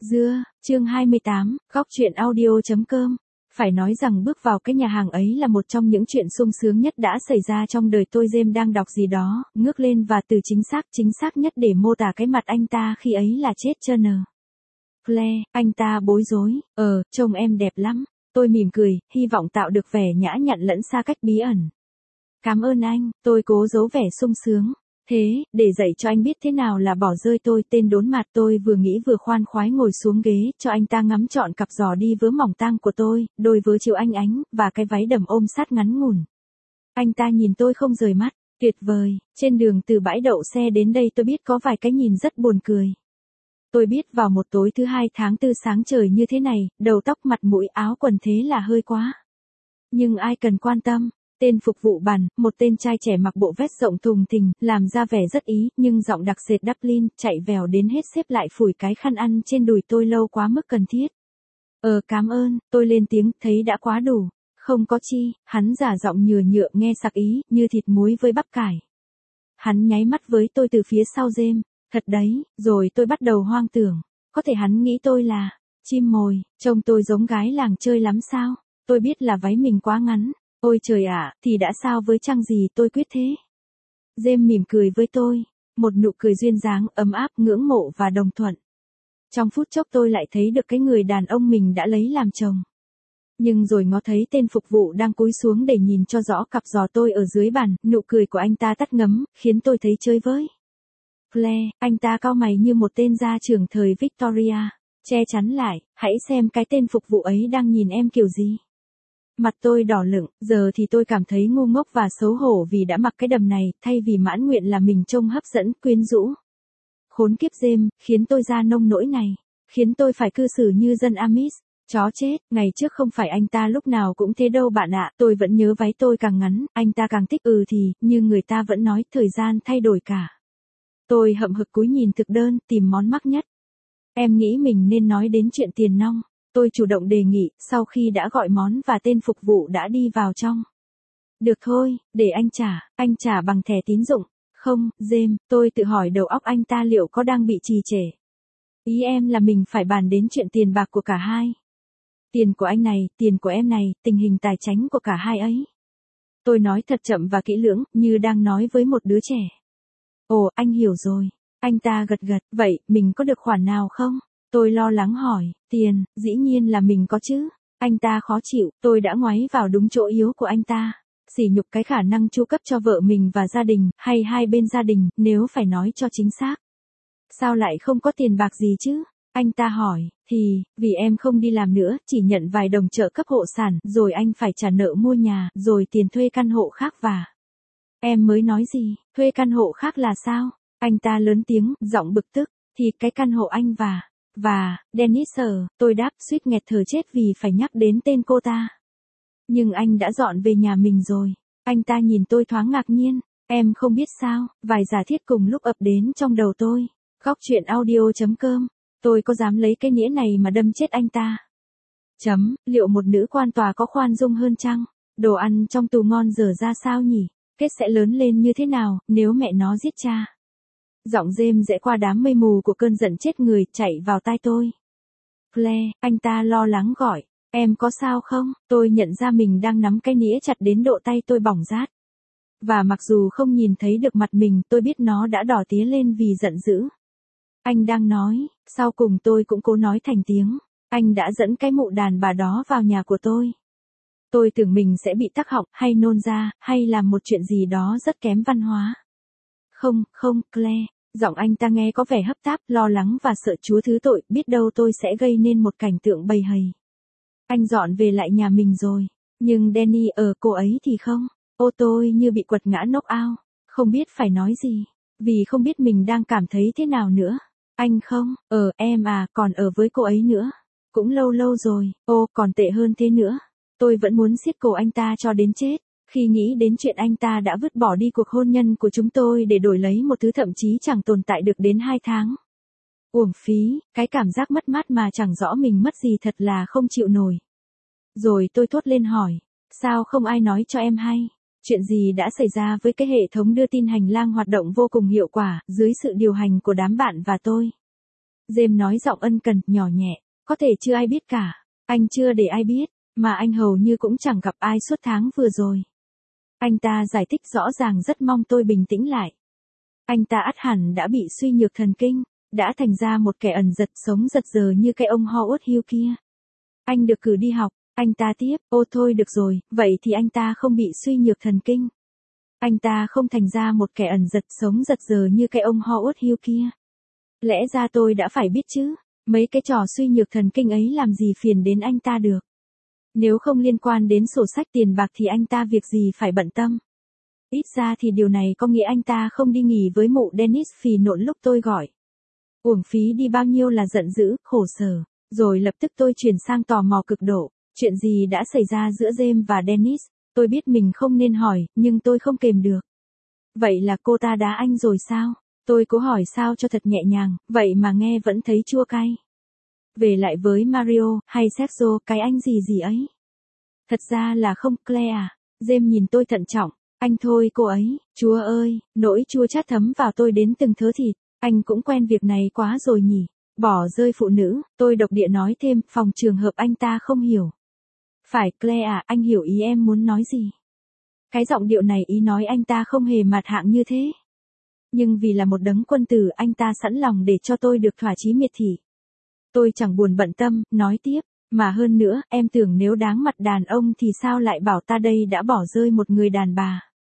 Dưa, chương 28, góc truyện audio.com. Phải nói rằng bước vào cái nhà hàng ấy là một trong những chuyện sung sướng nhất đã xảy ra trong đời tôi. James đang đọc gì đó, ngước lên và từ chính xác nhất để mô tả cái mặt anh ta khi ấy là chết Turner. Claire, anh ta bối rối, trông em đẹp lắm. Tôi mỉm cười, hy vọng tạo được vẻ nhã nhặn lẫn xa cách bí ẩn. Cảm ơn anh, tôi cố giấu vẻ sung sướng. Thế, để dạy cho anh biết thế nào là bỏ rơi tôi, tên đốn mặt. Tôi vừa nghĩ vừa khoan khoái ngồi xuống ghế, cho anh ta ngắm trọn cặp giò đi vớ mỏng tang của tôi, đôi vớ chiều anh ánh, và cái váy đầm ôm sát ngắn ngủn. Anh ta nhìn tôi không rời mắt, tuyệt vời. Trên đường từ bãi đậu xe đến đây tôi biết có vài cái nhìn rất buồn cười. Tôi biết vào một tối thứ 2 tháng 4 sáng trời như thế này, đầu tóc mặt mũi áo quần thế là hơi quá. Nhưng ai cần quan tâm. Tên phục vụ bàn, một tên trai trẻ mặc bộ vest rộng thùng thình, làm ra vẻ rất ý, nhưng giọng đặc sệt Dublin, chạy vèo đến hết xếp lại phủi cái khăn ăn trên đùi tôi lâu quá mức cần thiết. Cảm ơn, tôi lên tiếng, thấy đã quá đủ. Không có chi, hắn giả giọng nhựa nghe sặc ý, như thịt muối với bắp cải. Hắn nháy mắt với tôi từ phía sau James, thật đấy, rồi tôi bắt đầu hoang tưởng, có thể hắn nghĩ tôi là chim mồi, trông tôi giống gái làng chơi lắm sao? Tôi biết là váy mình quá ngắn. Ôi trời ạ, thì đã sao với chăng gì tôi quyết thế. James mỉm cười với tôi, một nụ cười duyên dáng, ấm áp, ngưỡng mộ và đồng thuận. Trong phút chốc tôi lại thấy được cái người đàn ông mình đã lấy làm chồng. Nhưng rồi ngó thấy tên phục vụ đang cúi xuống để nhìn cho rõ cặp giò tôi ở dưới bàn, nụ cười của anh ta tắt ngấm, khiến tôi thấy chơi với. Claire, anh ta cau mày như một tên gia trưởng thời Victoria, che chắn lại, hãy xem cái tên phục vụ ấy đang nhìn em kiểu gì. Mặt tôi đỏ lựng, giờ thì tôi cảm thấy ngu ngốc và xấu hổ vì đã mặc cái đầm này, thay vì mãn nguyện là mình trông hấp dẫn, quyến rũ. Khốn kiếp James, khiến tôi ra nông nỗi này, khiến tôi phải cư xử như dân Amish, chó chết, ngày trước không phải anh ta lúc nào cũng thế đâu bạn ạ, tôi vẫn nhớ váy tôi càng ngắn, anh ta càng thích thì, như người ta vẫn nói, thời gian thay đổi cả. Tôi hậm hực cúi nhìn thực đơn, tìm món mắc nhất. Em nghĩ mình nên nói đến chuyện tiền nong. Tôi chủ động đề nghị, sau khi đã gọi món và tên phục vụ đã đi vào trong. Được thôi, để anh trả bằng thẻ tín dụng. Không, James, tôi tự hỏi đầu óc anh ta liệu có đang bị trì trệ. Ý em là mình phải bàn đến chuyện tiền bạc của cả hai. Tiền của anh này, tiền của em này, tình hình tài chính của cả hai ấy. Tôi nói thật chậm và kỹ lưỡng, như đang nói với một đứa trẻ. Ồ, anh hiểu rồi. Anh ta gật gật, vậy, mình có được khoản nào không? Tôi lo lắng hỏi, tiền, dĩ nhiên là mình có chứ. Anh ta khó chịu, tôi đã ngoáy vào đúng chỗ yếu của anh ta. Sỉ nhục cái khả năng chu cấp cho vợ mình và gia đình, hay hai bên gia đình, nếu phải nói cho chính xác. Sao lại không có tiền bạc gì chứ? Anh ta hỏi, vì em không đi làm nữa, chỉ nhận vài đồng trợ cấp hộ sản, rồi anh phải trả nợ mua nhà, rồi tiền thuê căn hộ khác và... Em mới nói gì, thuê căn hộ khác là sao? Anh ta lớn tiếng, giọng bực tức, thì cái căn hộ anh và, Dennis tôi đáp suýt nghẹt thở chết vì phải nhắc đến tên cô ta. Nhưng anh đã dọn về nhà mình rồi. Anh ta nhìn tôi thoáng ngạc nhiên, em không biết sao, vài giả thiết cùng lúc ập đến trong đầu tôi. Góc truyện audio.com, tôi có dám lấy cái nĩa này mà đâm chết anh ta. Liệu một nữ quan tòa có khoan dung hơn chăng? Đồ ăn trong tù ngon dở ra sao nhỉ? Kết sẽ lớn lên như thế nào, nếu mẹ nó giết cha? Giọng James rẽ qua đám mây mù của cơn giận chết người, chạy vào tai tôi. Claire, anh ta lo lắng gọi, em có sao không? Tôi nhận ra mình đang nắm cái nĩa chặt đến độ tay tôi bỏng rát. Và mặc dù không nhìn thấy được mặt mình, tôi biết nó đã đỏ tía lên vì giận dữ. Anh đang nói, sau cùng tôi cũng cố nói thành tiếng. Anh đã dẫn cái mụ đàn bà đó vào nhà của tôi. Tôi tưởng mình sẽ bị tắc họng, hay nôn ra, hay làm một chuyện gì đó rất kém văn hóa. Không, Claire. Giọng anh ta nghe có vẻ hấp táp, lo lắng và sợ Chúa thứ tội, biết đâu tôi sẽ gây nên một cảnh tượng bầy hầy. Anh dọn về lại nhà mình rồi, nhưng Danny cô ấy thì không. Tôi như bị quật ngã knock out, không biết phải nói gì, vì không biết mình đang cảm thấy thế nào nữa. Anh không, em còn ở với cô ấy nữa. Cũng lâu rồi, còn tệ hơn thế nữa. Tôi vẫn muốn siết cổ anh ta cho đến chết. Khi nghĩ đến chuyện anh ta đã vứt bỏ đi cuộc hôn nhân của chúng tôi để đổi lấy một thứ thậm chí chẳng tồn tại được đến 2 tháng. Uổng phí, cái cảm giác mất mát mà chẳng rõ mình mất gì thật là không chịu nổi. Rồi tôi thốt lên hỏi, sao không ai nói cho em hay? Chuyện gì đã xảy ra với cái hệ thống đưa tin hành lang hoạt động vô cùng hiệu quả, dưới sự điều hành của đám bạn và tôi? James nói giọng ân cần, nhỏ nhẹ. Có thể chưa ai biết cả. Anh chưa để ai biết, mà anh hầu như cũng chẳng gặp ai suốt tháng vừa rồi. Anh ta giải thích rõ ràng rất mong tôi bình tĩnh lại. Anh ta ắt hẳn đã bị suy nhược thần kinh, đã thành ra một kẻ ẩn giật sống giật giờ như cái ông Howard Hughes kia. Anh được cử đi học, anh ta tiếp, ô thôi được rồi, vậy thì anh ta không bị suy nhược thần kinh. Anh ta không thành ra một kẻ ẩn giật sống giật giờ như cái ông Howard Hughes kia. Lẽ ra tôi đã phải biết chứ, mấy cái trò suy nhược thần kinh ấy làm gì phiền đến anh ta được. Nếu không liên quan đến sổ sách tiền bạc thì anh ta việc gì phải bận tâm. Ít ra thì điều này có nghĩa anh ta không đi nghỉ với mụ Dennis phì nộn lúc tôi gọi. Uổng phí đi bao nhiêu là giận dữ, khổ sở. Rồi lập tức tôi chuyển sang tò mò cực độ. Chuyện gì đã xảy ra giữa James và Dennis? Tôi biết mình không nên hỏi, nhưng tôi không kềm được. Vậy là cô ta đá anh rồi sao? Tôi cố hỏi sao cho thật nhẹ nhàng, vậy mà nghe vẫn thấy chua cay. Về lại với Mario, hay Sergio, cái anh gì gì ấy. Thật ra là không, Claire à. James nhìn tôi thận trọng. Anh thôi cô ấy, chúa ơi, nỗi chua chát thấm vào tôi đến từng thớ thịt. Anh cũng quen việc này quá rồi nhỉ. Bỏ rơi phụ nữ, tôi độc địa nói thêm, phòng trường hợp anh ta không hiểu. Phải Claire à, anh hiểu ý em muốn nói gì. Cái giọng điệu này ý nói anh ta không hề mạt hạng như thế. Nhưng vì là một đấng quân tử anh ta sẵn lòng để cho tôi được thỏa chí miệt thị. Tôi chẳng buồn bận tâm, nói tiếp, mà hơn nữa, em tưởng nếu đáng mặt đàn ông thì sao lại bảo ta đây đã bỏ rơi một người đàn bà.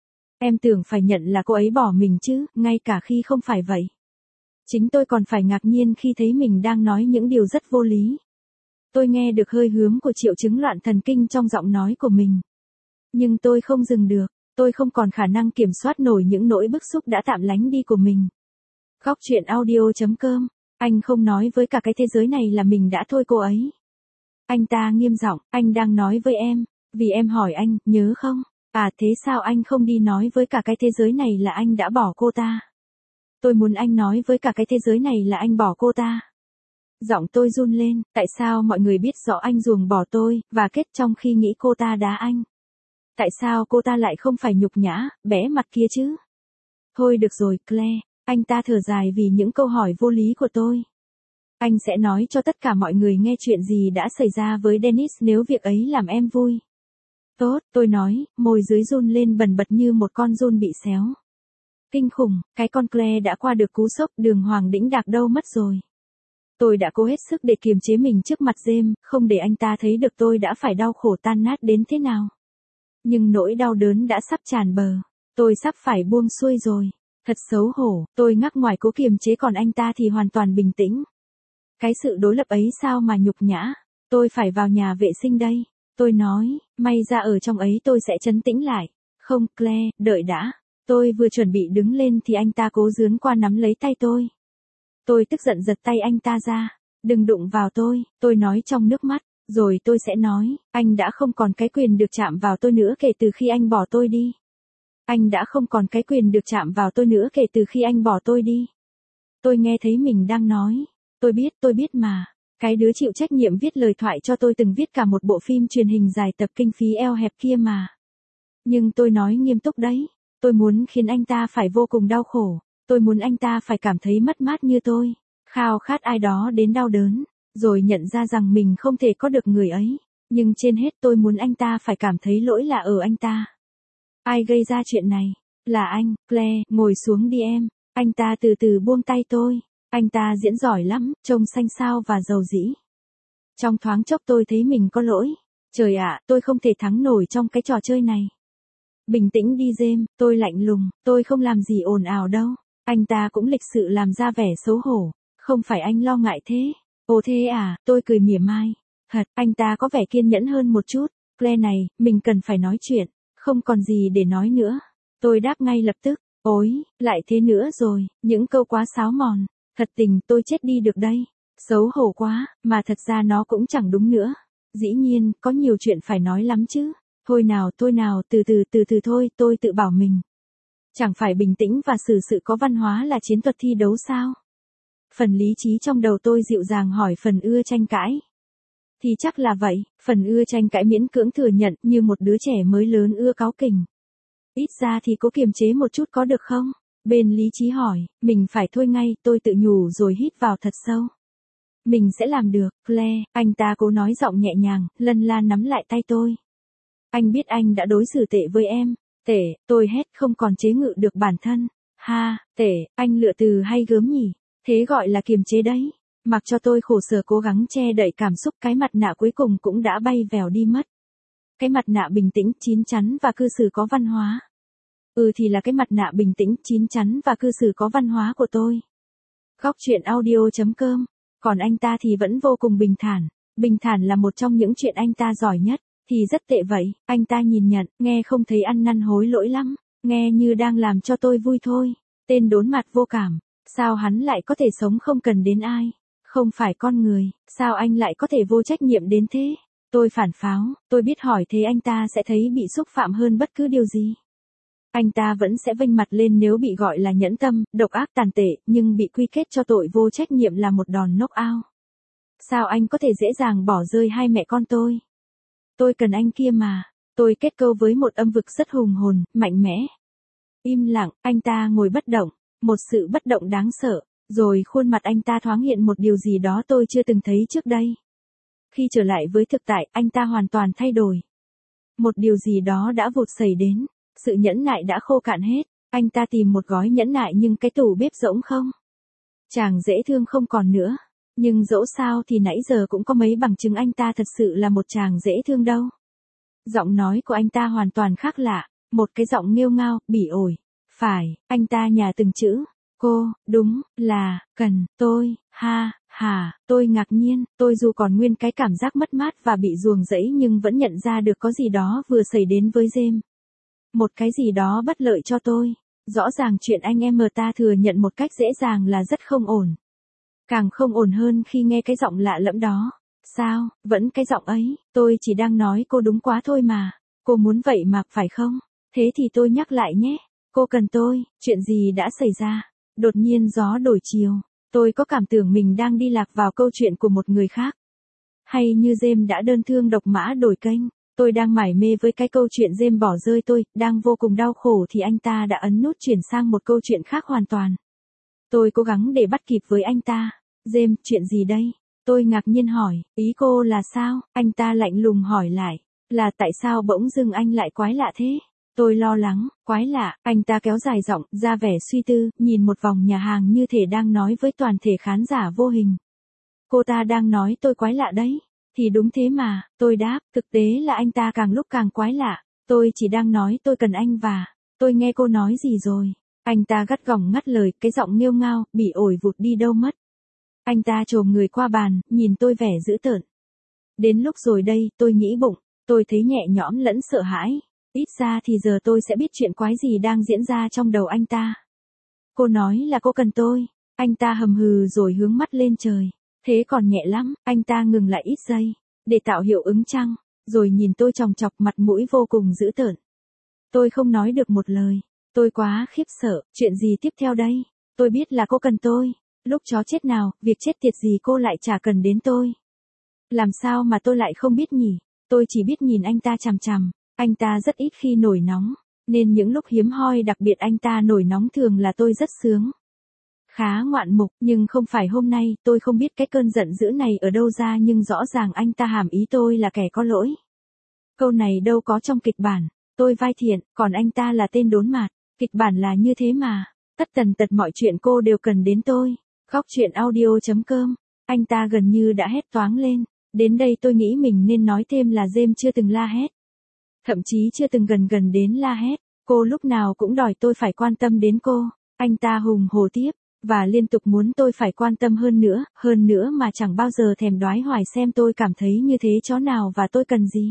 Em tưởng phải nhận là cô ấy bỏ mình chứ, ngay cả khi không phải vậy. Chính tôi còn phải ngạc nhiên khi thấy mình đang nói những điều rất vô lý. Tôi nghe được hơi hướng của triệu chứng loạn thần kinh trong giọng nói của mình. Nhưng tôi không dừng được, tôi không còn khả năng kiểm soát nổi những nỗi bức xúc đã tạm lánh đi của mình. Góc truyện audio.com, anh không nói với cả cái thế giới này là mình đã thôi cô ấy. Anh ta nghiêm giọng, anh đang nói với em, vì em hỏi anh, nhớ không? À thế sao anh không đi nói với cả cái thế giới này là anh đã bỏ cô ta? Tôi muốn anh nói với cả cái thế giới này là anh bỏ cô ta. Giọng tôi run lên, tại sao mọi người biết rõ anh ruồng bỏ tôi, và kết trong khi nghĩ cô ta đá anh? Tại sao cô ta lại không phải nhục nhã, bẽ mặt kia chứ? Thôi được rồi, Claire, anh ta thở dài vì những câu hỏi vô lý của tôi. Anh sẽ nói cho tất cả mọi người nghe chuyện gì đã xảy ra với Dennis nếu việc ấy làm em vui. Tốt, tôi nói, môi dưới run lên bần bật như một con giun bị xéo. Kinh khủng, cái con Claire đã qua được cú sốc, đường hoàng đĩnh đạc đâu mất rồi. Tôi đã cố hết sức để kiềm chế mình trước mặt James, không để anh ta thấy được tôi đã phải đau khổ tan nát đến thế nào. Nhưng nỗi đau đớn đã sắp tràn bờ. Tôi sắp phải buông xuôi rồi. Thật xấu hổ, tôi ngắc ngoài cố kiềm chế còn anh ta thì hoàn toàn bình tĩnh. Cái sự đối lập ấy sao mà nhục nhã. Tôi phải vào nhà vệ sinh đây. Tôi nói, may ra ở trong ấy tôi sẽ trấn tĩnh lại. Không, Claire, đợi đã. Tôi vừa chuẩn bị đứng lên thì anh ta cố dướn qua nắm lấy tay tôi. Tôi tức giận giật tay anh ta ra. Đừng đụng vào tôi nói trong nước mắt. Rồi tôi sẽ nói, anh đã không còn cái quyền được chạm vào tôi nữa kể từ khi anh bỏ tôi đi. Anh đã không còn cái quyền được chạm vào tôi nữa kể từ khi anh bỏ tôi đi. Tôi nghe thấy mình đang nói. Tôi biết mà. Cái đứa chịu trách nhiệm viết lời thoại cho tôi từng viết cả một bộ phim truyền hình dài tập kinh phí eo hẹp kia mà. Nhưng tôi nói nghiêm túc đấy. Tôi muốn khiến anh ta phải vô cùng đau khổ. Tôi muốn anh ta phải cảm thấy mất mát như tôi. Khao khát ai đó đến đau đớn. Rồi nhận ra rằng mình không thể có được người ấy. Nhưng trên hết tôi muốn anh ta phải cảm thấy lỗi là ở anh ta. Ai gây ra chuyện này? Là anh, Claire, ngồi xuống đi em. Anh ta từ từ buông tay tôi. Anh ta diễn giỏi lắm, trông xanh xao và giàu dĩ. Trong thoáng chốc tôi thấy mình có lỗi. Trời ạ, tôi không thể thắng nổi trong cái trò chơi này. Bình tĩnh đi James, tôi lạnh lùng, tôi không làm gì ồn ào đâu. Anh ta cũng lịch sự làm ra vẻ xấu hổ. Không phải anh lo ngại thế. Ồ thế à, tôi cười mỉa mai. Thật, anh ta có vẻ kiên nhẫn hơn một chút. Claire này, mình cần phải nói chuyện. Không còn gì để nói nữa. Tôi đáp ngay lập tức. Ôi, lại thế nữa rồi, những câu quá sáo mòn. Thật tình tôi chết đi được đây. Xấu hổ quá, mà thật ra nó cũng chẳng đúng nữa. Dĩ nhiên, có nhiều chuyện phải nói lắm chứ. Thôi nào, từ từ thôi, tôi tự bảo mình. Chẳng phải bình tĩnh và xử sự có văn hóa là chiến thuật thi đấu sao? Phần lý trí trong đầu tôi dịu dàng hỏi phần ưa tranh cãi. Thì chắc là vậy, phần ưa tranh cãi miễn cưỡng thừa nhận như một đứa trẻ mới lớn ưa cáu kỉnh. Ít ra thì cố kiềm chế một chút có được không? Bên lý trí hỏi, mình phải thôi ngay, tôi tự nhủ rồi hít vào thật sâu. Mình sẽ làm được, Claire, anh ta cố nói giọng nhẹ nhàng, lân la nắm lại tay tôi. Anh biết anh đã đối xử tệ với em. Tệ, tôi hét không còn chế ngự được bản thân. Ha, tệ, anh lựa từ hay gớm nhỉ? Thế gọi là kiềm chế đấy. Mặc cho tôi khổ sở cố gắng che đậy cảm xúc, cái mặt nạ cuối cùng cũng đã bay vèo đi mất. Cái mặt nạ bình tĩnh, chín chắn và cư xử có văn hóa. Thì là cái mặt nạ bình tĩnh, chín chắn và cư xử có văn hóa của tôi. Góc truyện audio.com. Còn anh ta thì vẫn vô cùng bình thản. Bình thản là một trong những chuyện anh ta giỏi nhất. Thì rất tệ vậy, anh ta nhìn nhận, nghe không thấy ăn năn hối lỗi lắm. Nghe như đang làm cho tôi vui thôi. Tên đốn mặt vô cảm. Sao hắn lại có thể sống không cần đến ai? Không phải con người, sao anh lại có thể vô trách nhiệm đến thế? Tôi phản pháo, tôi biết hỏi thế anh ta sẽ thấy bị xúc phạm hơn bất cứ điều gì. Anh ta vẫn sẽ vênh mặt lên nếu bị gọi là nhẫn tâm, độc ác tàn tệ, nhưng bị quy kết cho tội vô trách nhiệm là một đòn knock out. Sao anh có thể dễ dàng bỏ rơi hai mẹ con tôi? Tôi cần anh kia mà. Tôi kết câu với một âm vực rất hùng hồn, mạnh mẽ. Im lặng, anh ta ngồi bất động, một sự bất động đáng sợ, rồi khuôn mặt anh ta thoáng hiện một điều gì đó tôi chưa từng thấy trước đây. Khi trở lại với thực tại, anh ta hoàn toàn thay đổi. Một điều gì đó đã vụt xảy đến, sự nhẫn nại đã khô cạn hết, anh ta tìm một gói nhẫn nại nhưng cái tủ bếp rỗng không. Chàng dễ thương không còn nữa, nhưng dẫu sao thì nãy giờ cũng có mấy bằng chứng anh ta thật sự là một chàng dễ thương đâu. Giọng nói của anh ta hoàn toàn khác lạ, một cái giọng nghêu ngao, bỉ ổi. Phải, anh ta nhả từng chữ. Cô, đúng, là, cần, tôi, tôi ngạc nhiên, tôi dù còn nguyên cái cảm giác mất mát và bị ruồng rẫy nhưng vẫn nhận ra được có gì đó vừa xảy đến với James. Một cái gì đó bất lợi cho tôi. Rõ ràng chuyện anh em ta thừa nhận một cách dễ dàng là rất không ổn. Càng không ổn hơn khi nghe cái giọng lạ lẫm đó. Sao, vẫn cái giọng ấy, tôi chỉ đang nói cô đúng quá thôi mà. Cô muốn vậy mà, phải không? Thế thì tôi nhắc lại nhé. Cô cần tôi, chuyện gì đã xảy ra? Đột nhiên gió đổi chiều. Tôi có cảm tưởng mình đang đi lạc vào câu chuyện của một người khác. Hay như James đã đơn thương độc mã đổi kênh. Tôi đang mải mê với cái câu chuyện James bỏ rơi tôi, đang vô cùng đau khổ thì anh ta đã ấn nút chuyển sang một câu chuyện khác hoàn toàn. Tôi cố gắng để bắt kịp với anh ta. James, chuyện gì đây? Tôi ngạc nhiên hỏi, ý cô là sao? Anh ta lạnh lùng hỏi lại, là tại sao bỗng dưng anh lại quái lạ thế? Tôi lo lắng, quái lạ, anh ta kéo dài giọng, ra vẻ suy tư, nhìn một vòng nhà hàng như thể đang nói với toàn thể khán giả vô hình. Cô ta đang nói tôi quái lạ đấy. Thì đúng thế mà, tôi đáp, thực tế là anh ta càng lúc càng quái lạ. Tôi chỉ đang nói tôi cần anh và, tôi nghe cô nói gì rồi. Anh ta gắt gỏng ngắt lời, cái giọng nghêu ngao, bị ổi vụt đi đâu mất. Anh ta chồm người qua bàn, nhìn tôi vẻ dữ tợn. Đến lúc rồi đây, tôi nghĩ bụng, tôi thấy nhẹ nhõm lẫn sợ hãi. Ít ra thì giờ tôi sẽ biết chuyện quái gì đang diễn ra trong đầu anh ta. Cô nói là cô cần tôi. Anh ta hầm hừ rồi hướng mắt lên trời. Thế còn nhẹ lắm, anh ta ngừng lại ít giây, để tạo hiệu ứng chăng, rồi nhìn tôi chòng chọc, mặt mũi vô cùng dữ tợn. Tôi không nói được một lời, tôi quá khiếp sợ, chuyện gì tiếp theo đây? Tôi biết là cô cần tôi, lúc chó chết nào, việc chết tiệt gì cô lại chả cần đến tôi. Làm sao mà tôi lại không biết nhỉ? Tôi chỉ biết nhìn anh ta chằm chằm, anh ta rất ít khi nổi nóng, nên những lúc hiếm hoi đặc biệt anh ta nổi nóng thường là tôi rất sướng. Khá ngoạn mục, nhưng không phải hôm nay, tôi không biết cái cơn giận dữ này ở đâu ra nhưng rõ ràng anh ta hàm ý tôi là kẻ có lỗi. Câu này đâu có trong kịch bản, tôi vai thiện, còn anh ta là tên đốn mạt, kịch bản là như thế mà, tất tần tật mọi chuyện cô đều cần đến tôi. Góc truyện audio.com, anh ta gần như đã hét toáng lên, đến đây tôi nghĩ mình nên nói thêm là James chưa từng la hét. Thậm chí chưa từng gần đến la hét, cô lúc nào cũng đòi tôi phải quan tâm đến cô, anh ta hùng hổ tiếp. Và liên tục muốn tôi phải quan tâm hơn nữa mà chẳng bao giờ thèm đoái hoài xem tôi cảm thấy như thế chó nào và tôi cần gì.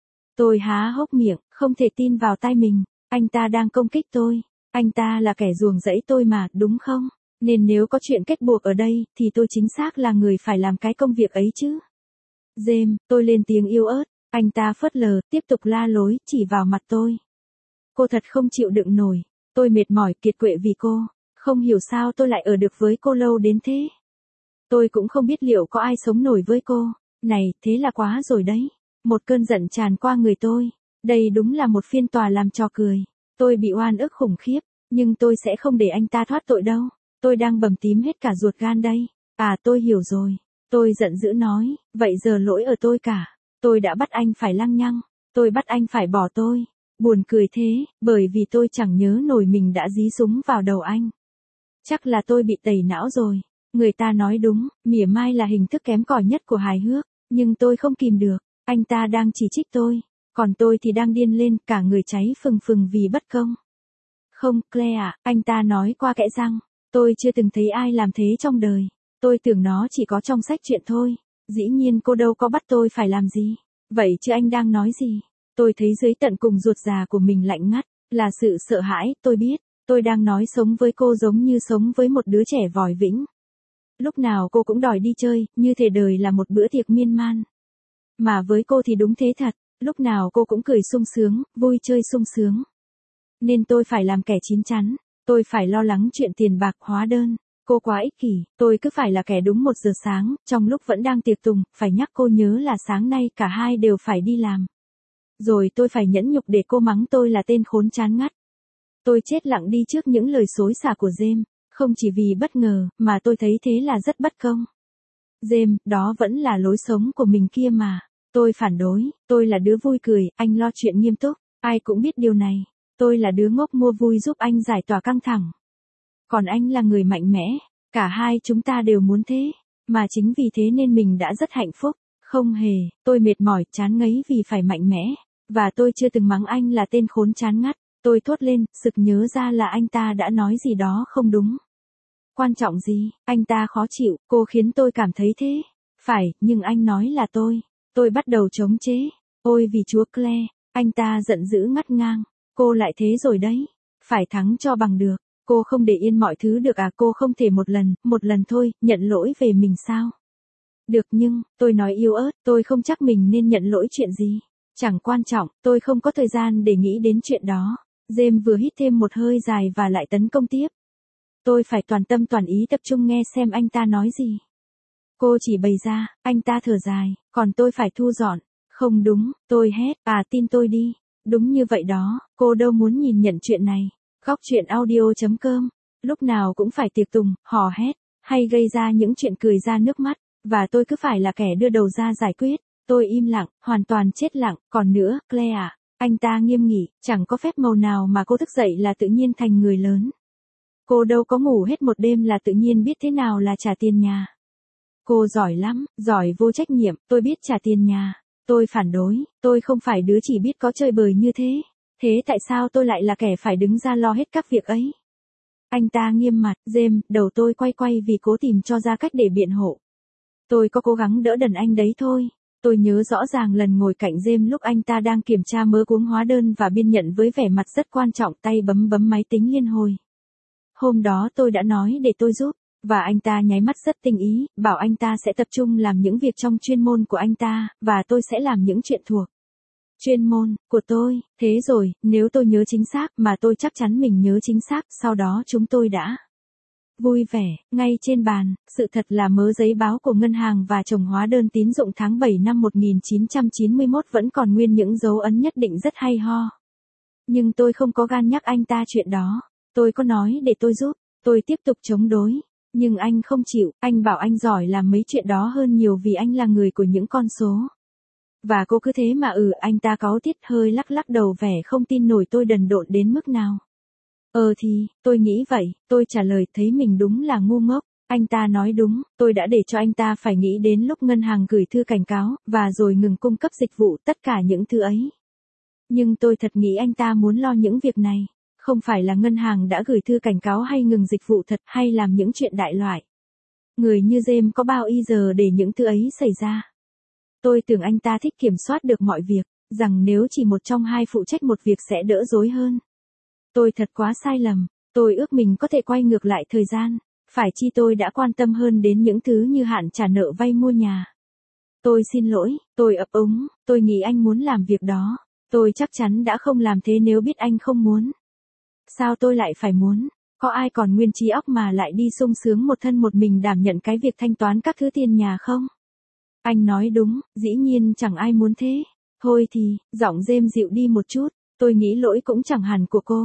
Tôi há hốc miệng, không thể tin vào tai mình, anh ta đang công kích tôi, anh ta là kẻ ruồng rẫy tôi mà, đúng không? Nên nếu có chuyện kết buộc ở đây, thì tôi chính xác là người phải làm cái công việc ấy chứ. James, tôi lên tiếng yếu ớt, anh ta phớt lờ, tiếp tục la lối, chỉ vào mặt tôi. Cô thật không chịu đựng nổi, tôi mệt mỏi kiệt quệ vì cô. Không hiểu sao tôi lại ở được với cô lâu đến thế. Tôi cũng không biết liệu có ai sống nổi với cô. Này, thế là quá rồi đấy. Một cơn giận tràn qua người tôi. Đây đúng là một phiên tòa làm trò cười. Tôi bị oan ức khủng khiếp. Nhưng tôi sẽ không để anh ta thoát tội đâu. Tôi đang bầm tím hết cả ruột gan đây. À tôi hiểu rồi. Tôi giận dữ nói, vậy giờ lỗi ở tôi cả. Tôi đã bắt anh phải lăng nhăng. Tôi bắt anh phải bỏ tôi. Buồn cười thế, bởi vì tôi chẳng nhớ nổi mình đã dí súng vào đầu anh. Chắc là tôi bị tẩy não rồi. Người ta nói đúng, mỉa mai là hình thức kém cỏi nhất của hài hước. Nhưng tôi không kìm được. Anh ta đang chỉ trích tôi. Còn tôi thì đang điên lên, cả người cháy phừng phừng vì bất công. Không, Claire à, anh ta nói qua kẽ răng. Tôi chưa từng thấy ai làm thế trong đời. Tôi tưởng nó chỉ có trong sách truyện thôi. Dĩ nhiên cô đâu có bắt tôi phải làm gì. Vậy chứ anh đang nói gì? Tôi thấy dưới tận cùng ruột già của mình lạnh ngắt. Là sự sợ hãi, tôi biết. Tôi đang nói sống với cô giống như sống với một đứa trẻ vòi vĩnh. Lúc nào cô cũng đòi đi chơi, như thể đời là một bữa tiệc miên man. Mà với cô thì đúng thế thật. Lúc nào cô cũng cười sung sướng, vui chơi sung sướng. Nên tôi phải làm kẻ chín chắn. Tôi phải lo lắng chuyện tiền bạc hóa đơn. Cô quá ích kỷ, tôi cứ phải là kẻ đúng 1 giờ sáng, trong lúc vẫn đang tiệc tùng, phải nhắc cô nhớ là sáng nay cả hai đều phải đi làm. Rồi tôi phải nhẫn nhục để cô mắng tôi là tên khốn chán ngắt. Tôi chết lặng đi trước những lời xối xả của James, không chỉ vì bất ngờ, mà tôi thấy thế là rất bất công. James, đó vẫn là lối sống của mình kia mà. Tôi phản đối, tôi là đứa vui cười, anh lo chuyện nghiêm túc, ai cũng biết điều này. Tôi là đứa ngốc mua vui giúp anh giải tỏa căng thẳng. Còn anh là người mạnh mẽ, cả hai chúng ta đều muốn thế, mà chính vì thế nên mình đã rất hạnh phúc. Không hề, tôi mệt mỏi, chán ngấy vì phải mạnh mẽ, và tôi chưa từng mắng anh là tên khốn chán ngắt. Tôi thốt lên, sực nhớ ra là anh ta đã nói gì đó không đúng. Quan trọng gì, anh ta khó chịu, cô khiến tôi cảm thấy thế. Phải, nhưng anh nói là tôi. Tôi bắt đầu chống chế. Ôi vì Chúa Claire, anh ta giận dữ ngắt ngang. Cô lại thế rồi đấy. Phải thắng cho bằng được. Cô không để yên mọi thứ được à, cô không thể một lần thôi, nhận lỗi về mình sao? Được nhưng, tôi nói yếu ớt, tôi không chắc mình nên nhận lỗi chuyện gì. Chẳng quan trọng, tôi không có thời gian để nghĩ đến chuyện đó. James vừa hít thêm một hơi dài và lại tấn công tiếp. Tôi phải toàn tâm toàn ý tập trung nghe xem anh ta nói gì. Cô chỉ bày ra, anh ta thở dài, còn tôi phải thu dọn. Không đúng, tôi hét, à tin tôi đi. Đúng như vậy đó, cô đâu muốn nhìn nhận chuyện này. Góc chuyện audio.com, lúc nào cũng phải tiệc tùng, hò hét, hay gây ra những chuyện cười ra nước mắt, và tôi cứ phải là kẻ đưa đầu ra giải quyết. Tôi im lặng, hoàn toàn chết lặng, còn nữa, Claire à, anh ta nghiêm nghị, chẳng có phép màu nào mà cô thức dậy là tự nhiên thành người lớn. Cô đâu có ngủ hết một đêm là tự nhiên biết thế nào là trả tiền nhà. Cô giỏi lắm, giỏi vô trách nhiệm, tôi biết trả tiền nhà. Tôi phản đối, tôi không phải đứa chỉ biết có chơi bời như thế. Thế tại sao tôi lại là kẻ phải đứng ra lo hết các việc ấy? Anh ta nghiêm mặt, James, đầu tôi quay vì cố tìm cho ra cách để biện hộ. Tôi có cố gắng đỡ đần anh đấy thôi. Tôi nhớ rõ ràng lần ngồi cạnh James lúc anh ta đang kiểm tra mớ cuống hóa đơn và biên nhận với vẻ mặt rất quan trọng, tay bấm máy tính liên hồi. Hôm đó tôi đã nói để tôi giúp, và anh ta nháy mắt rất tinh ý, bảo anh ta sẽ tập trung làm những việc trong chuyên môn của anh ta, và tôi sẽ làm những chuyện thuộc chuyên môn của tôi. Thế rồi, nếu tôi nhớ chính xác, mà tôi chắc chắn mình nhớ chính xác, sau đó chúng tôi đã vui vẻ, ngay trên bàn, sự thật là mớ giấy báo của ngân hàng và chồng hóa đơn tín dụng tháng 7 năm 1991 vẫn còn nguyên những dấu ấn nhất định rất hay ho. Nhưng tôi không có gan nhắc anh ta chuyện đó. Tôi có nói để tôi giúp, tôi tiếp tục chống đối. Nhưng anh không chịu, anh bảo anh giỏi làm mấy chuyện đó hơn nhiều vì anh là người của những con số. Và cô cứ thế mà anh ta cáu tiết hơi lắc đầu vẻ không tin nổi tôi đần độn đến mức nào. Thì, tôi nghĩ vậy, tôi trả lời thấy mình đúng là ngu ngốc. Anh ta nói đúng, tôi đã để cho anh ta phải nghĩ đến lúc ngân hàng gửi thư cảnh cáo, và rồi ngừng cung cấp dịch vụ tất cả những thứ ấy. Nhưng tôi thật nghĩ anh ta muốn lo những việc này. Không phải là ngân hàng đã gửi thư cảnh cáo hay ngừng dịch vụ thật hay làm những chuyện đại loại. Người như James có bao giờ để những thứ ấy xảy ra. Tôi tưởng anh ta thích kiểm soát được mọi việc, rằng nếu chỉ một trong hai phụ trách một việc sẽ đỡ rối hơn. Tôi thật quá sai lầm, tôi ước mình có thể quay ngược lại thời gian, phải chi tôi đã quan tâm hơn đến những thứ như hạn trả nợ vay mua nhà. Tôi xin lỗi, tôi ấp úng, tôi nghĩ anh muốn làm việc đó, tôi chắc chắn đã không làm thế nếu biết anh không muốn. Sao tôi lại phải muốn? Có ai còn nguyên trí óc mà lại đi sung sướng một thân một mình đảm nhận cái việc thanh toán các thứ tiền nhà không? Anh nói đúng, dĩ nhiên chẳng ai muốn thế. Thôi thì, giọng James dịu đi một chút, tôi nghĩ lỗi cũng chẳng hẳn của cô.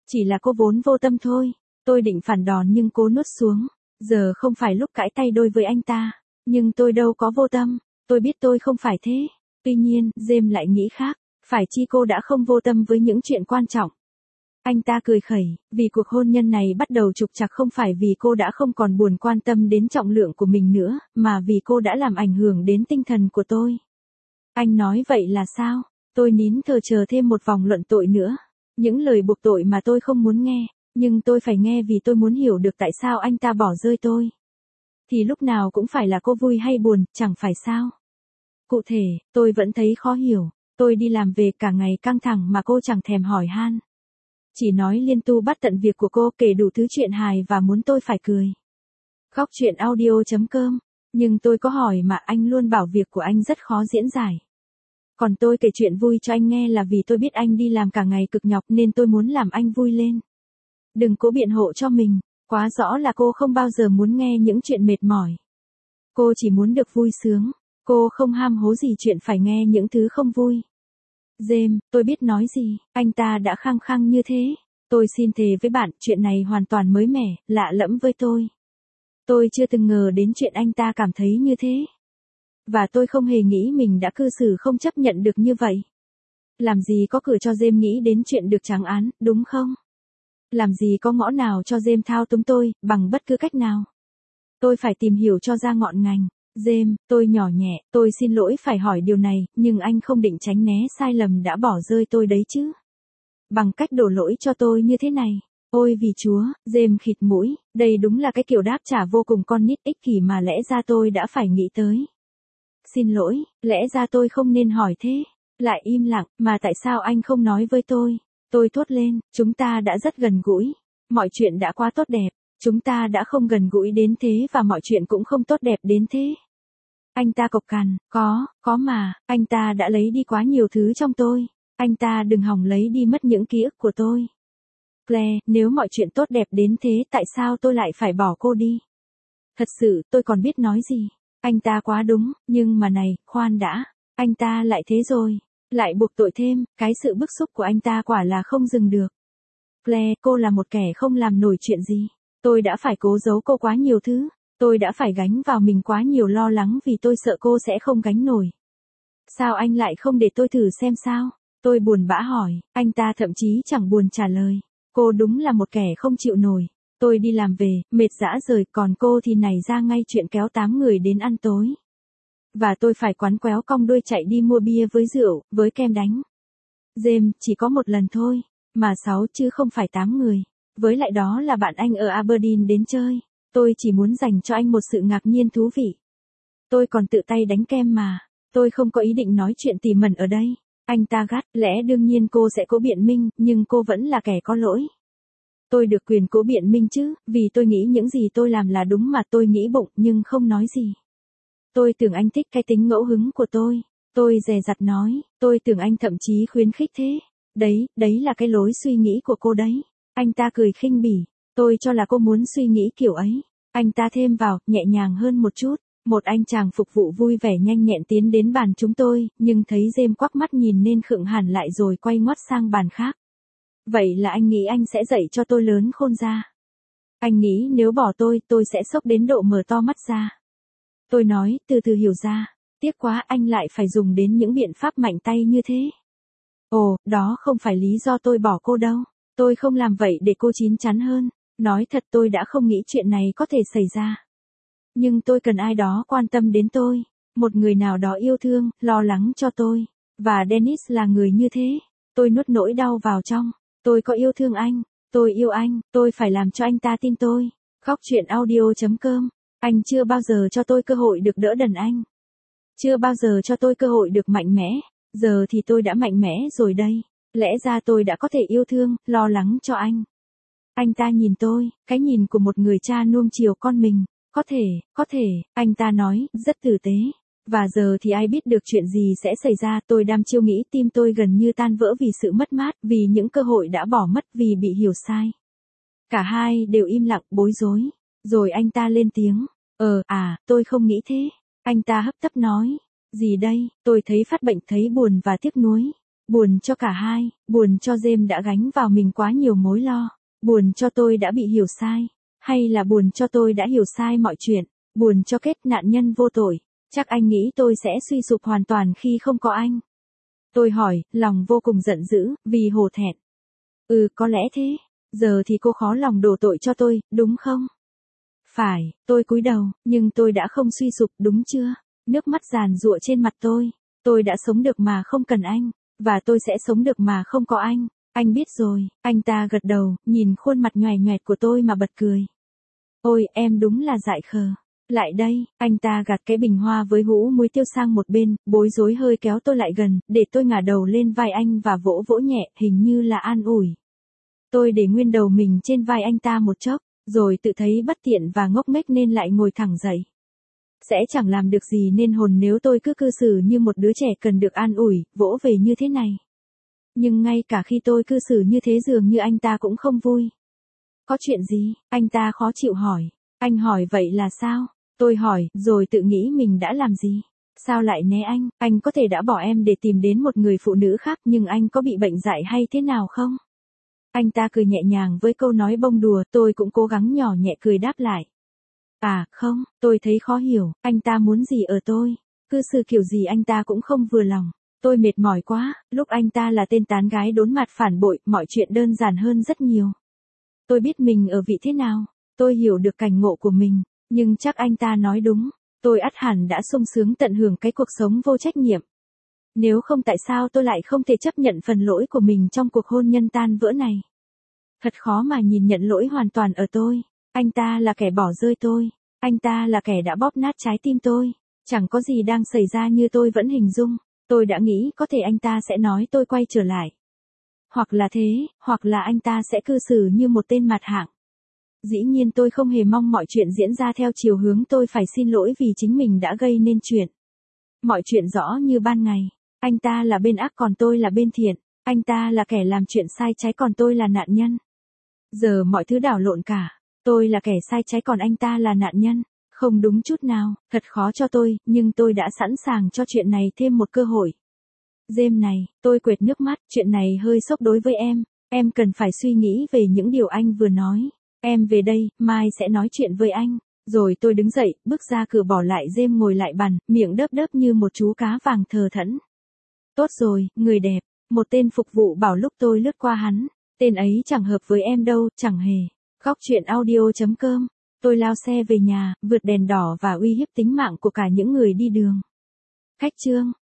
Chỉ là cô vốn vô tâm thôi. Tôi định phản đòn nhưng cố nuốt xuống. Giờ không phải lúc cãi tay đôi với anh ta. Nhưng tôi đâu có vô tâm. Tôi biết tôi không phải thế. Tuy nhiên, James lại nghĩ khác. Phải chi cô đã không vô tâm với những chuyện quan trọng. Anh ta cười khẩy, vì cuộc hôn nhân này bắt đầu trục trặc không phải vì cô đã không còn buồn quan tâm đến trọng lượng của mình nữa, mà vì cô đã làm ảnh hưởng đến tinh thần của tôi. Anh nói vậy là sao? Tôi nín thở chờ thêm một vòng luận tội nữa. Những lời buộc tội mà tôi không muốn nghe, nhưng tôi phải nghe vì tôi muốn hiểu được tại sao anh ta bỏ rơi tôi. Thì lúc nào cũng phải là cô vui hay buồn, chẳng phải sao? Cụ thể, tôi vẫn thấy khó hiểu. Tôi đi làm về cả ngày căng thẳng mà cô chẳng thèm hỏi han. Chỉ nói liên tu bắt tận việc của cô, kể đủ thứ chuyện hài và muốn tôi phải cười. Góc chuyện audio.com. Nhưng tôi có hỏi mà anh luôn bảo việc của anh rất khó diễn giải. Còn tôi kể chuyện vui cho anh nghe là vì tôi biết anh đi làm cả ngày cực nhọc nên tôi muốn làm anh vui lên. Đừng cố biện hộ cho mình, quá rõ là cô không bao giờ muốn nghe những chuyện mệt mỏi. Cô chỉ muốn được vui sướng, cô không ham hố gì chuyện phải nghe những thứ không vui. James, tôi biết nói gì, anh ta đã khăng khăng như thế. Tôi xin thề với bạn, chuyện này hoàn toàn mới mẻ, lạ lẫm với tôi. Tôi chưa từng ngờ đến chuyện anh ta cảm thấy như thế. Và tôi không hề nghĩ mình đã cư xử không chấp nhận được như vậy. Làm gì có cửa cho James nghĩ đến chuyện được trắng án, đúng không? Làm gì có ngõ nào cho James thao túng tôi, bằng bất cứ cách nào. Tôi phải tìm hiểu cho ra ngọn ngành. James, tôi nhỏ nhẹ, tôi xin lỗi phải hỏi điều này, nhưng anh không định tránh né sai lầm đã bỏ rơi tôi đấy chứ? Bằng cách đổ lỗi cho tôi như thế này. Ôi vì Chúa, James khịt mũi, đây đúng là cái kiểu đáp trả vô cùng con nít ích kỷ mà lẽ ra tôi đã phải nghĩ tới. Xin lỗi, lẽ ra tôi không nên hỏi thế. Lại im lặng, mà tại sao anh không nói với tôi? Tôi thốt lên, chúng ta đã rất gần gũi. Mọi chuyện đã quá tốt đẹp. Chúng ta đã không gần gũi đến thế và mọi chuyện cũng không tốt đẹp đến thế. Anh ta cộc cằn, có mà, anh ta đã lấy đi quá nhiều thứ trong tôi. Anh ta đừng hòng lấy đi mất những ký ức của tôi. Claire, nếu mọi chuyện tốt đẹp đến thế tại sao tôi lại phải bỏ cô đi? Thật sự, tôi còn biết nói gì. Anh ta quá đúng, nhưng mà này, khoan đã. Anh ta lại thế rồi. Lại buộc tội thêm, cái sự bức xúc của anh ta quả là không dừng được. Claire, cô là một kẻ không làm nổi chuyện gì. Tôi đã phải cố giấu cô quá nhiều thứ. Tôi đã phải gánh vào mình quá nhiều lo lắng vì tôi sợ cô sẽ không gánh nổi. Sao anh lại không để tôi thử xem sao? Tôi buồn bã hỏi, anh ta thậm chí chẳng buồn trả lời. Cô đúng là một kẻ không chịu nổi. Tôi đi làm về, mệt rã rời, còn cô thì nảy ra ngay chuyện kéo 8 người đến ăn tối. Và tôi phải quắn quéo cong đuôi chạy đi mua bia với rượu, với kem đánh. James, chỉ có một lần thôi, mà 6 chứ không phải 8 người. Với lại đó là bạn anh ở Aberdeen đến chơi. Tôi chỉ muốn dành cho anh một sự ngạc nhiên thú vị. Tôi còn tự tay đánh kem mà. Tôi không có ý định nói chuyện tỉ mẩn ở đây. Anh ta gắt, lẽ đương nhiên cô sẽ cố biện minh, nhưng cô vẫn là kẻ có lỗi. Tôi được quyền cố biện minh chứ, vì tôi nghĩ những gì tôi làm là đúng mà tôi nghĩ bụng nhưng không nói gì. Tôi tưởng anh thích cái tính ngẫu hứng của tôi. Tôi dè dặt nói, tôi tưởng anh thậm chí khuyến khích thế. Đấy là cái lối suy nghĩ của cô đấy. Anh ta cười khinh bỉ. Tôi cho là cô muốn suy nghĩ kiểu ấy. Anh ta thêm vào, nhẹ nhàng hơn một chút. Một anh chàng phục vụ vui vẻ nhanh nhẹn tiến đến bàn chúng tôi, nhưng thấy James quắc mắt nhìn nên khựng hẳn lại rồi quay ngoắt sang bàn khác. Vậy là anh nghĩ anh sẽ dạy cho tôi lớn khôn ra. Anh nghĩ nếu bỏ tôi sẽ sốc đến độ mở to mắt ra. Tôi nói, từ từ hiểu ra. Tiếc quá anh lại phải dùng đến những biện pháp mạnh tay như thế. Ồ, đó không phải lý do tôi bỏ cô đâu. Tôi không làm vậy để cô chín chắn hơn. Nói thật tôi đã không nghĩ chuyện này có thể xảy ra. Nhưng tôi cần ai đó quan tâm đến tôi. Một người nào đó yêu thương, lo lắng cho tôi. Và Dennis là người như thế. Tôi nuốt nỗi đau vào trong. Tôi có yêu thương anh. Tôi yêu anh. Tôi phải làm cho anh ta tin tôi. Góc chuyện audio.com. Anh chưa bao giờ cho tôi cơ hội được đỡ đần anh. Chưa bao giờ cho tôi cơ hội được mạnh mẽ. Giờ thì tôi đã mạnh mẽ rồi đây. Lẽ ra tôi đã có thể yêu thương, lo lắng cho anh. Anh ta nhìn tôi, cái nhìn của một người cha nuông chiều con mình. Có thể, anh ta nói, rất tử tế. Và giờ thì ai biết được chuyện gì sẽ xảy ra, tôi đăm chiêu nghĩ tim tôi gần như tan vỡ vì sự mất mát, vì những cơ hội đã bỏ mất vì bị hiểu sai. Cả hai đều im lặng, bối rối. Rồi anh ta lên tiếng, tôi không nghĩ thế. Anh ta hấp tấp nói, gì đây, tôi thấy phát bệnh thấy buồn và tiếc nuối. Buồn cho cả hai, buồn cho James đã gánh vào mình quá nhiều mối lo, buồn cho tôi đã bị hiểu sai, hay là buồn cho tôi đã hiểu sai mọi chuyện, buồn cho Kết nạn nhân vô tội. Chắc anh nghĩ tôi sẽ suy sụp hoàn toàn khi không có anh. Tôi hỏi, lòng vô cùng giận dữ, vì hổ thẹn. Có lẽ thế. Giờ thì cô khó lòng đổ tội cho tôi, đúng không? Phải, tôi cúi đầu, nhưng tôi đã không suy sụp, đúng chưa? Nước mắt giàn giụa trên mặt tôi. Tôi đã sống được mà không cần anh, và tôi sẽ sống được mà không có anh. Anh biết rồi, anh ta gật đầu, nhìn khuôn mặt nhoẻn nhoẹt của tôi mà bật cười. Ôi, em đúng là dại khờ. Lại đây, anh ta gạt cái bình hoa với hũ muối tiêu sang một bên, bối rối hơi kéo tôi lại gần, để tôi ngả đầu lên vai anh và vỗ vỗ nhẹ, hình như là an ủi. Tôi để nguyên đầu mình trên vai anh ta một chốc, rồi tự thấy bất tiện và ngốc nghếch nên lại ngồi thẳng dậy. Sẽ chẳng làm được gì nên hồn nếu tôi cứ cư xử như một đứa trẻ cần được an ủi, vỗ về như thế này. Nhưng ngay cả khi tôi cư xử như thế dường như anh ta cũng không vui. Có chuyện gì? Anh ta khó chịu hỏi. Anh hỏi vậy là sao? Tôi hỏi, rồi tự nghĩ mình đã làm gì? Sao lại né anh có thể đã bỏ em để tìm đến một người phụ nữ khác nhưng anh có bị bệnh dại hay thế nào không? Anh ta cười nhẹ nhàng với câu nói bông đùa, tôi cũng cố gắng nhỏ nhẹ cười đáp lại. À, không, tôi thấy khó hiểu, anh ta muốn gì ở tôi? Cư xử kiểu gì anh ta cũng không vừa lòng. Tôi mệt mỏi quá, lúc anh ta là tên tán gái đốn mặt phản bội, mọi chuyện đơn giản hơn rất nhiều. Tôi biết mình ở vị thế nào, tôi hiểu được cảnh ngộ của mình, nhưng chắc anh ta nói đúng, tôi ắt hẳn đã sung sướng tận hưởng cái cuộc sống vô trách nhiệm. Nếu không tại sao tôi lại không thể chấp nhận phần lỗi của mình trong cuộc hôn nhân tan vỡ này. Thật khó mà nhìn nhận lỗi hoàn toàn ở tôi, anh ta là kẻ bỏ rơi tôi, anh ta là kẻ đã bóp nát trái tim tôi, chẳng có gì đang xảy ra như tôi vẫn hình dung, tôi đã nghĩ có thể anh ta sẽ nói tôi quay trở lại. Hoặc là thế, hoặc là anh ta sẽ cư xử như một tên mặt hạng. Dĩ nhiên tôi không hề mong mọi chuyện diễn ra theo chiều hướng tôi phải xin lỗi vì chính mình đã gây nên chuyện. Mọi chuyện rõ như ban ngày, anh ta là bên ác còn tôi là bên thiện, anh ta là kẻ làm chuyện sai trái còn tôi là nạn nhân. Giờ mọi thứ đảo lộn cả, tôi là kẻ sai trái còn anh ta là nạn nhân, không đúng chút nào, thật khó cho tôi, nhưng tôi đã sẵn sàng cho chuyện này thêm một cơ hội. James này, tôi quệt nước mắt, chuyện này hơi sốc đối với em cần phải suy nghĩ về những điều anh vừa nói. Em về đây, mai sẽ nói chuyện với anh. Rồi tôi đứng dậy, bước ra cửa bỏ lại James ngồi lại bàn, miệng đớp đớp như một chú cá vàng thờ thẫn. Tốt rồi, người đẹp, một tên phục vụ bảo lúc tôi lướt qua hắn. Tên ấy chẳng hợp với em đâu, chẳng hề. Góc chuyện audio.com. Tôi lao xe về nhà, vượt đèn đỏ và uy hiếp tính mạng của cả những người đi đường. Khách chương.